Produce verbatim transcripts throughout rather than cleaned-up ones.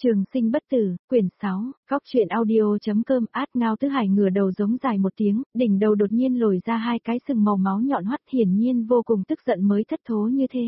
Trường sinh bất tử, quyển sáu, góc truyện audio.com. Át Ngao Tứ Hải ngửa đầu giống dài một tiếng, đỉnh đầu đột nhiên lồi ra hai cái sừng màu máu nhọn hoắt, hiển nhiên vô cùng tức giận mới thất thố như thế.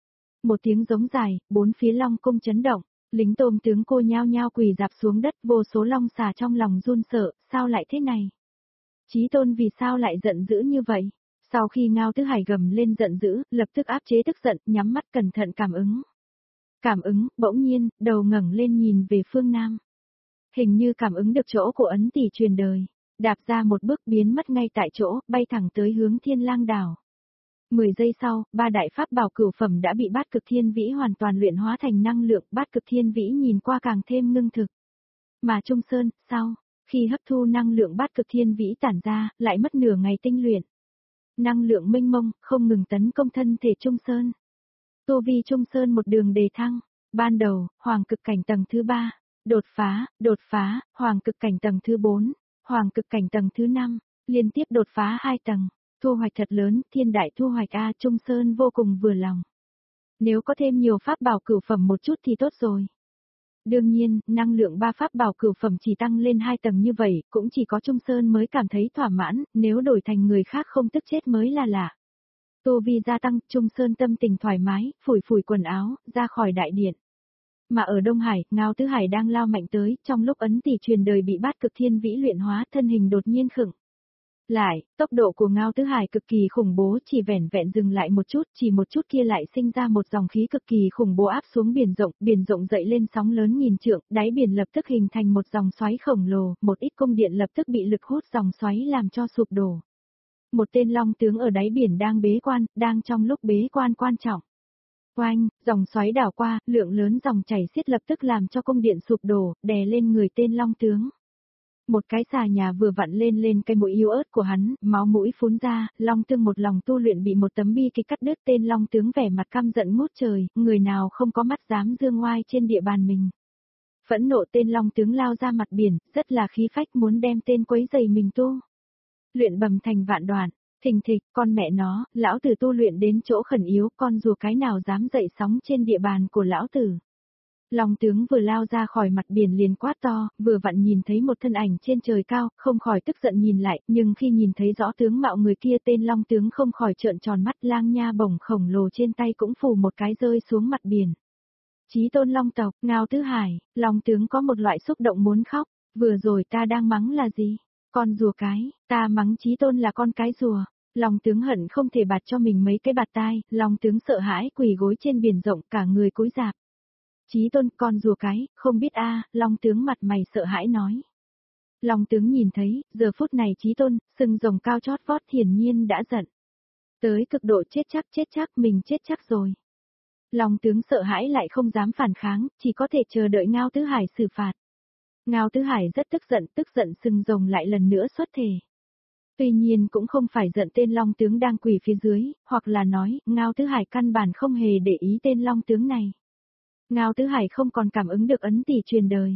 Một tiếng giống dài, bốn phía long cung chấn động, lính tôm tướng cô nhao nhao quỳ dạp xuống đất, vô số long xà trong lòng run sợ, sao lại thế này? Chí Tôn vì sao lại giận dữ như vậy? Sau khi Ngao Tứ Hải gầm lên giận dữ, lập tức áp chế tức giận, nhắm mắt cẩn thận cảm ứng. Cảm ứng, bỗng nhiên, đầu ngẩng lên nhìn về phương Nam. Hình như cảm ứng được chỗ của ấn tỷ truyền đời, đạp ra một bước biến mất ngay tại chỗ, bay thẳng tới hướng Thiên Lang đảo. Mười giây sau, ba đại pháp bảo cửu phẩm đã bị bát cực thiên vĩ hoàn toàn luyện hóa thành năng lượng, bát cực thiên vĩ nhìn qua càng thêm ngưng thực. Mà Trung Sơn, sau, khi hấp thu năng lượng bát cực thiên vĩ tản ra, lại mất nửa ngày tinh luyện. Năng lượng mênh mông, không ngừng tấn công thân thể Trung Sơn. Tu vi Trung Sơn một đường đề thăng, ban đầu, hoàng cực cảnh tầng thứ ba, đột phá, đột phá, hoàng cực cảnh tầng thứ bốn, hoàng cực cảnh tầng thứ năm, liên tiếp đột phá hai tầng, thu hoạch thật lớn, thiên đại thu hoạch A. Trung Sơn vô cùng vừa lòng. Nếu có thêm nhiều pháp bảo cửu phẩm một chút thì tốt rồi. Đương nhiên, năng lượng ba pháp bảo cửu phẩm chỉ tăng lên hai tầng như vậy, cũng chỉ có Trung Sơn mới cảm thấy thỏa mãn, nếu đổi thành người khác không tức chết mới là lạ. Tu vi gia tăng, Trung Sơn tâm tình thoải mái, phủi phủi quần áo, ra khỏi đại điện. Mà ở Đông Hải, Ngao Tứ Hải đang lao mạnh tới, trong lúc ấn tỷ truyền đời bị bát cực thiên vĩ luyện hóa, thân hình đột nhiên khựng lại, tốc độ của Ngao Tứ Hải cực kỳ khủng bố, chỉ vẻn vẹn dừng lại một chút, chỉ một chút kia lại sinh ra một dòng khí cực kỳ khủng bố áp xuống biển rộng, biển rộng dậy lên sóng lớn nghìn trượng, đáy biển lập tức hình thành một dòng xoáy khổng lồ, một ít cung điện lập tức bị lực hút dòng xoáy làm cho sụp đổ. Một tên long tướng ở đáy biển đang bế quan, đang trong lúc bế quan quan trọng. Oanh, dòng xoáy đảo qua, lượng lớn dòng chảy xiết lập tức làm cho cung điện sụp đổ, đè lên người tên long tướng. Một cái xà nhà vừa vặn lên lên cái mũi yếu ớt của hắn, máu mũi phun ra, long tương một lòng tu luyện bị một tấm bi kịch cắt đứt, tên long tướng vẻ mặt căm giận ngút trời, người nào không có mắt dám dương oai trên địa bàn mình. Phẫn nộ tên long tướng lao ra mặt biển, rất là khí phách muốn đem tên quấy giày mình tu. Luyện bầm thành vạn đoạn, thình thịch, con mẹ nó, lão tử tu luyện đến chỗ khẩn yếu, con rùa cái nào dám dậy sóng trên địa bàn của lão tử. Long tướng vừa lao ra khỏi mặt biển liền quát to, vừa vặn nhìn thấy một thân ảnh trên trời cao, không khỏi tức giận nhìn lại, nhưng khi nhìn thấy rõ tướng mạo người kia tên long tướng không khỏi trợn tròn mắt, lang nha bổng khổng lồ trên tay cũng phủ một cái rơi xuống mặt biển. Chí Tôn long tộc, Ngao Tứ Hải, long tướng có một loại xúc động muốn khóc, vừa rồi ta đang mắng là gì? Con rùa cái, ta mắng Chí Tôn là con cái rùa. Long tướng hận không thể bạt cho mình mấy cái bạt tai, long tướng sợ hãi quỳ gối trên biển rộng cả người cúi rạp. Chí Tôn, con rùa cái, không biết a, long tướng mặt mày sợ hãi nói. Long tướng nhìn thấy, giờ phút này Chí Tôn, sừng rồng cao chót vót hiển nhiên đã giận. Tới cực độ chết chắc chết chắc mình chết chắc rồi. Long tướng sợ hãi lại không dám phản kháng, chỉ có thể chờ đợi Ngao Tứ Hải xử phạt. Ngao Tứ Hải rất tức giận, tức giận sừng rồng lại lần nữa xuất thể. Tuy nhiên cũng không phải giận tên long tướng đang quỳ phía dưới, hoặc là nói, Ngao Tứ Hải căn bản không hề để ý tên long tướng này. Ngao Tứ Hải không còn cảm ứng được ấn tỷ truyền đời.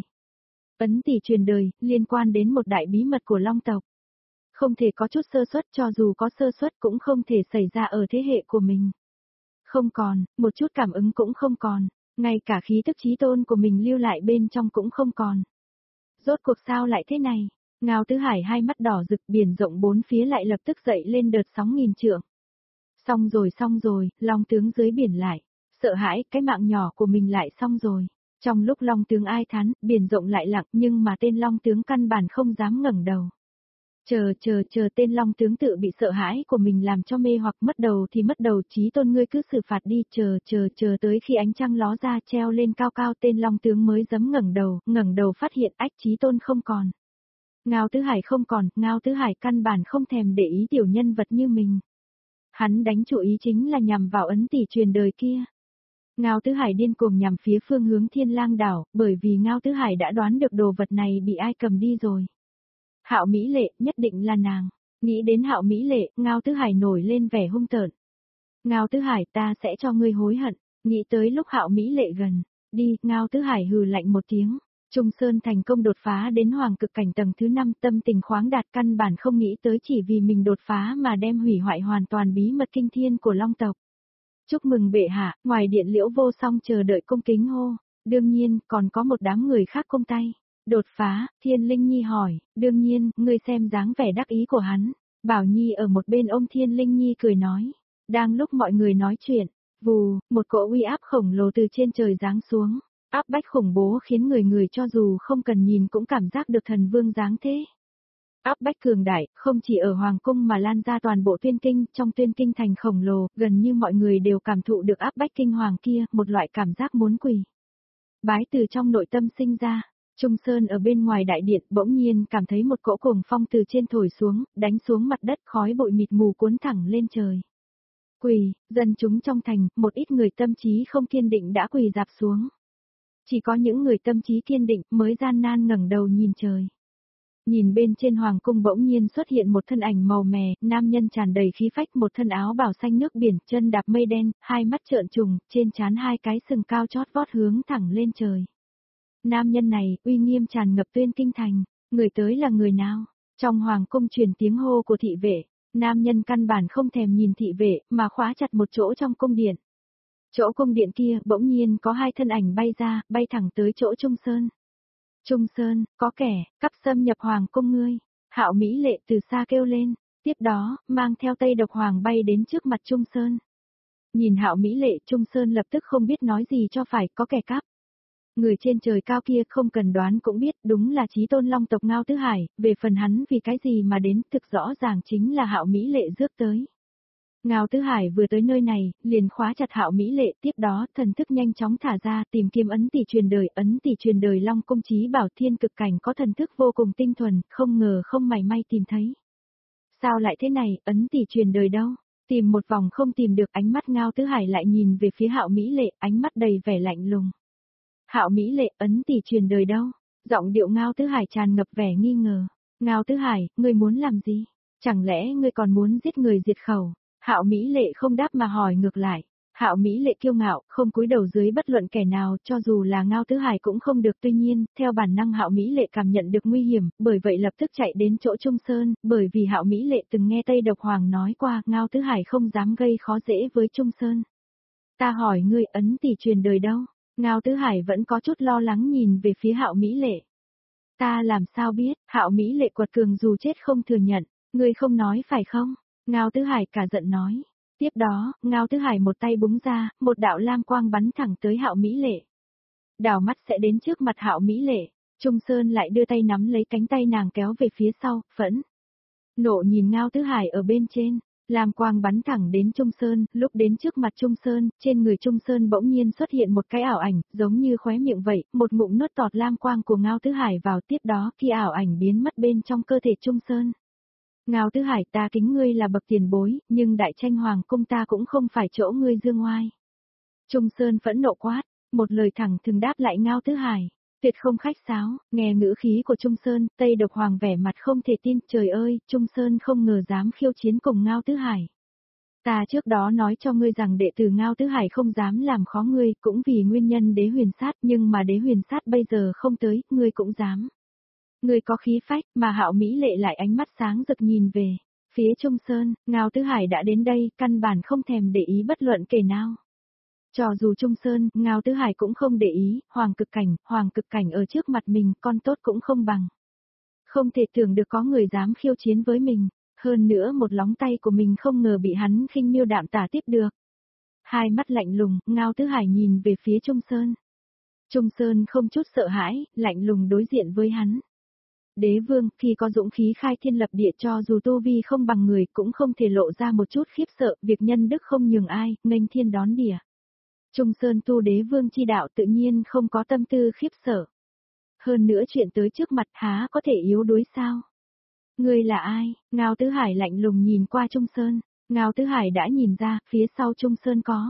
Ấn tỷ truyền đời, liên quan đến một đại bí mật của long tộc. Không thể có chút sơ suất, cho dù có sơ suất cũng không thể xảy ra ở thế hệ của mình. Không còn, một chút cảm ứng cũng không còn, ngay cả khí tức Chí Tôn của mình lưu lại bên trong cũng không còn. Rốt cuộc sao lại thế này? Ngao Tứ Hải hai mắt đỏ rực, biển rộng bốn phía lại lập tức dậy lên đợt sóng nghìn trượng. Xong rồi xong rồi, long tướng dưới biển lại. Sợ hãi, cái mạng nhỏ của mình lại xong rồi. Trong lúc long tướng ai thán, biển rộng lại lặng, nhưng mà tên long tướng căn bản không dám ngẩng đầu. Chờ chờ chờ tên long tướng tự bị sợ hãi của mình làm cho mê hoặc, mất đầu thì mất đầu. Chí Tôn ngươi cứ xử phạt đi, chờ chờ chờ tới khi ánh trăng ló ra treo lên cao cao, tên long tướng mới dám ngẩng đầu, ngẩng đầu phát hiện ách Chí Tôn không còn. Ngao Tứ Hải không còn, Ngao Tứ Hải căn bản không thèm để ý tiểu nhân vật như mình. Hắn đánh chủ ý chính là nhằm vào ấn tỷ truyền đời kia. Ngao Tứ Hải điên cuồng nhằm phía phương hướng Thiên Lang đảo, bởi vì Ngao Tứ Hải đã đoán được đồ vật này bị ai cầm đi rồi. Hạo Mỹ Lệ, nhất định là nàng. Nghĩ đến Hạo Mỹ Lệ, Ngao Tứ Hải nổi lên vẻ hung tợn. Ngao Tứ Hải, ta sẽ cho ngươi hối hận. Nghĩ tới lúc Hạo Mỹ Lệ gần, đi, Ngao Tứ Hải hừ lạnh một tiếng. Trung Sơn thành công đột phá đến hoàng cực cảnh tầng thứ năm, tâm tình khoáng đạt, căn bản không nghĩ tới chỉ vì mình đột phá mà đem hủy hoại hoàn toàn bí mật kinh thiên của long tộc. Chúc mừng bệ hạ, ngoài điện Liễu Vô Song chờ đợi cung kính hô, Đương nhiên, còn có một đám người khác công tay. Đột phá, Thiên Linh Nhi hỏi, đương nhiên, ngươi xem dáng vẻ đắc ý của hắn. Bảo Nhi ở một bên ôm Thiên Linh Nhi cười nói. Đang lúc mọi người nói chuyện, vù, một cỗ uy áp khổng lồ từ trên trời giáng xuống. Áp bách khủng bố khiến người người cho dù không cần nhìn cũng cảm giác được thần vương dáng thế. Áp bách cường đại, không chỉ ở Hoàng Cung mà lan ra toàn bộ Tuyên Kinh, trong Tuyên Kinh thành khổng lồ, gần như mọi người đều cảm thụ được áp bách kinh hoàng kia, một loại cảm giác muốn quỳ. Bái từ trong nội tâm sinh ra, Trung Sơn ở bên ngoài đại điện bỗng nhiên cảm thấy một cỗ cuồng phong từ trên thổi xuống, đánh xuống mặt đất khói bụi mịt mù cuốn thẳng lên trời. Quỳ, dân chúng trong thành, một ít người tâm trí không kiên định đã quỳ dạp xuống. Chỉ có những người tâm trí kiên định mới gian nan ngẩng đầu nhìn trời. Nhìn bên trên hoàng cung bỗng nhiên xuất hiện một thân ảnh màu mè, nam nhân tràn đầy khí phách, một thân áo bào xanh nước biển, chân đạp mây đen, hai mắt trợn trùng, trên trán hai cái sừng cao chót vót hướng thẳng lên trời. Nam nhân này, uy nghiêm tràn ngập Tuyên Kinh thành, người tới là người nào? Trong hoàng cung truyền tiếng hô của thị vệ, nam nhân căn bản không thèm nhìn thị vệ, mà khóa chặt một chỗ trong cung điện. Chỗ cung điện kia, bỗng nhiên có hai thân ảnh bay ra, bay thẳng tới chỗ Trung Sơn. Trung Sơn, có kẻ, cắp xâm nhập hoàng cung ngươi. Hạo Mỹ Lệ từ xa kêu lên, tiếp đó, mang theo Tây Độc Hoàng bay đến trước mặt Trung Sơn. Nhìn Hạo Mỹ Lệ, Trung Sơn lập tức không biết nói gì cho phải, có kẻ cắp. Người trên trời cao kia không cần đoán cũng biết, đúng là Chí Tôn Long tộc Ngao Tứ Hải, về phần hắn vì cái gì mà đến, thực rõ ràng chính là Hạo Mỹ Lệ rước tới. Ngao Tứ Hải vừa tới nơi này, liền khóa chặt Hạo Mỹ Lệ, tiếp đó thần thức nhanh chóng thả ra, tìm kiếm ấn tỷ truyền đời, ấn tỷ truyền đời Long Cung Chí Bảo Thiên Cực Cảnh có thần thức vô cùng tinh thuần, không ngờ không mảy may tìm thấy. Sao lại thế này, ấn tỷ truyền đời đâu? Tìm một vòng không tìm được, ánh mắt Ngao Tứ Hải lại nhìn về phía Hạo Mỹ Lệ, ánh mắt đầy vẻ lạnh lùng. Hạo Mỹ Lệ, ấn tỷ truyền đời đâu? Giọng điệu Ngao Tứ Hải tràn ngập vẻ nghi ngờ. Ngao Tứ Hải, ngươi muốn làm gì? Chẳng lẽ ngươi còn muốn giết người diệt khẩu? Hạo Mỹ Lệ không đáp mà hỏi ngược lại. Hạo Mỹ Lệ kiêu ngạo, không cúi đầu dưới bất luận kẻ nào, cho dù là Ngao Tứ Hải cũng không được, tuy nhiên, theo bản năng Hạo Mỹ Lệ cảm nhận được nguy hiểm, bởi vậy lập tức chạy đến chỗ Trung Sơn, bởi vì Hạo Mỹ Lệ từng nghe Tây Độc Hoàng nói qua, Ngao Tứ Hải không dám gây khó dễ với Trung Sơn. Ta hỏi ngươi, ấn tỷ truyền đời đâu? Ngao Tứ Hải vẫn có chút lo lắng nhìn về phía Hạo Mỹ Lệ. Ta làm sao biết? Hạo Mỹ Lệ quật cường dù chết không thừa nhận, ngươi không nói phải không? Ngao Tứ Hải cả giận nói. Tiếp đó, Ngao Tứ Hải một tay búng ra, một đạo lam quang bắn thẳng tới Hạo Mỹ Lệ. Đảo mắt sẽ đến trước mặt Hạo Mỹ Lệ, Trung Sơn lại đưa tay nắm lấy cánh tay nàng kéo về phía sau, phẫn nộ nhìn Ngao Tứ Hải ở bên trên. Lam quang bắn thẳng đến Trung Sơn, lúc đến trước mặt Trung Sơn, trên người Trung Sơn bỗng nhiên xuất hiện một cái ảo ảnh, giống như khóe miệng vậy, một ngụm nuốt tọt lam quang của Ngao Tứ Hải vào, tiếp đó khi ảo ảnh biến mất bên trong cơ thể Trung Sơn. Ngao Tứ Hải, ta kính ngươi là bậc tiền bối, nhưng đại tranh hoàng cung ta cũng không phải chỗ ngươi dương oai. Trung Sơn phẫn nộ quát, một lời thẳng thừng đáp lại Ngao Tứ Hải. Tuyệt không khách sáo, nghe ngữ khí của Trung Sơn, Tây Độc Hoàng vẻ mặt không thể tin, trời ơi, Trung Sơn không ngờ dám khiêu chiến cùng Ngao Tứ Hải. Ta trước đó nói cho ngươi rằng đệ tử Ngao Tứ Hải không dám làm khó ngươi, cũng vì nguyên nhân đế huyền sát, nhưng mà đế huyền sát bây giờ không tới, ngươi cũng dám. Ngươi có khí phách, mà Hạo Mỹ Lệ lại ánh mắt sáng rực nhìn về phía Trung Sơn, Ngao Tứ Hải đã đến đây, căn bản không thèm để ý bất luận kẻ nào. Cho dù Trung Sơn, Ngao Tứ Hải cũng không để ý, hoàng cực cảnh, hoàng cực cảnh ở trước mặt mình, con tốt cũng không bằng. Không thể tưởng được có người dám khiêu chiến với mình, hơn nữa một lóng tay của mình không ngờ bị hắn khinh miêu đạm tả tiếp được. Hai mắt lạnh lùng, Ngao Tứ Hải nhìn về phía Trung Sơn. Trung Sơn không chút sợ hãi, lạnh lùng đối diện với hắn. Đế vương, khi có dũng khí khai thiên lập địa cho dù tu vi không bằng người cũng không thể lộ ra một chút khiếp sợ, việc nhân đức không nhường ai, nghênh thiên đón địa. Trung Sơn tu đế vương chi đạo tự nhiên không có tâm tư khiếp sợ. Hơn nữa chuyện tới trước mặt há có thể yếu đuối sao? Ngươi là ai? Ngao Tứ Hải lạnh lùng nhìn qua Trung Sơn. Ngao Tứ Hải đã nhìn ra, phía sau Trung Sơn có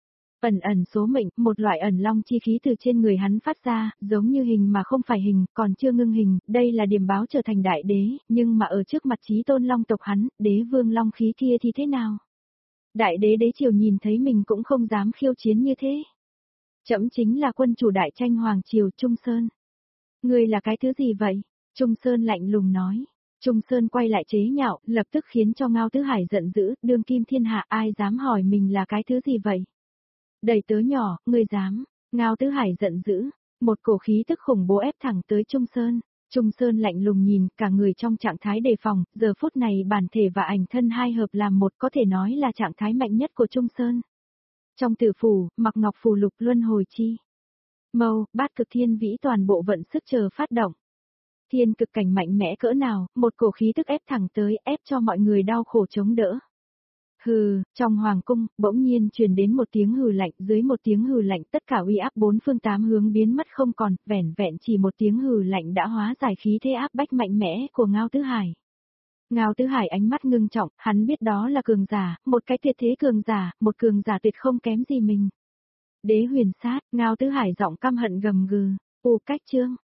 ẩn ẩn số mệnh, một loại ẩn long chi khí từ trên người hắn phát ra, giống như hình mà không phải hình, còn chưa ngưng hình, đây là điểm báo trở thành đại đế, nhưng mà ở trước mặt Chí Tôn Long tộc hắn, đế vương long khí kia thì thế nào? Đại đế đế triều nhìn thấy mình cũng không dám khiêu chiến như thế. Trẫm chính là quân chủ đại tranh hoàng triều Trung Sơn. Ngươi là cái thứ gì vậy? Trung Sơn lạnh lùng nói. Trung Sơn quay lại chế nhạo, lập tức khiến cho Ngao Tứ Hải giận dữ, đương kim thiên hạ ai dám hỏi mình là cái thứ gì vậy? Đầy tớ nhỏ, ngươi dám, Ngao Tứ Hải giận dữ, một cổ khí tức khủng bố ép thẳng tới Trung Sơn. Trung Sơn lạnh lùng nhìn, cả người trong trạng thái đề phòng, giờ phút này bản thể và ảnh thân hai hợp làm một, có thể nói là trạng thái mạnh nhất của Trung Sơn. Trong tử phủ, mặc ngọc phù lục luân hồi chi. Mâu, bát cực thiên vĩ toàn bộ vận sức chờ phát động. Thiên cực cảnh mạnh mẽ cỡ nào, một cổ khí tức ép thẳng tới, ép cho mọi người đau khổ chống đỡ. Hừ, trong hoàng cung, bỗng nhiên truyền đến một tiếng hừ lạnh, dưới một tiếng hừ lạnh tất cả uy áp bốn phương tám hướng biến mất không còn, vẻn vẹn chỉ một tiếng hừ lạnh đã hóa giải khí thế áp bách mạnh mẽ của Ngao Tứ Hải. Ngao Tứ Hải ánh mắt ngưng trọng, hắn biết đó là cường giả, một cái tuyệt thế cường giả, một cường giả tuyệt không kém gì mình. Đế huyền sát, Ngao Tứ Hải giọng căm hận gầm gừ, u cách chương.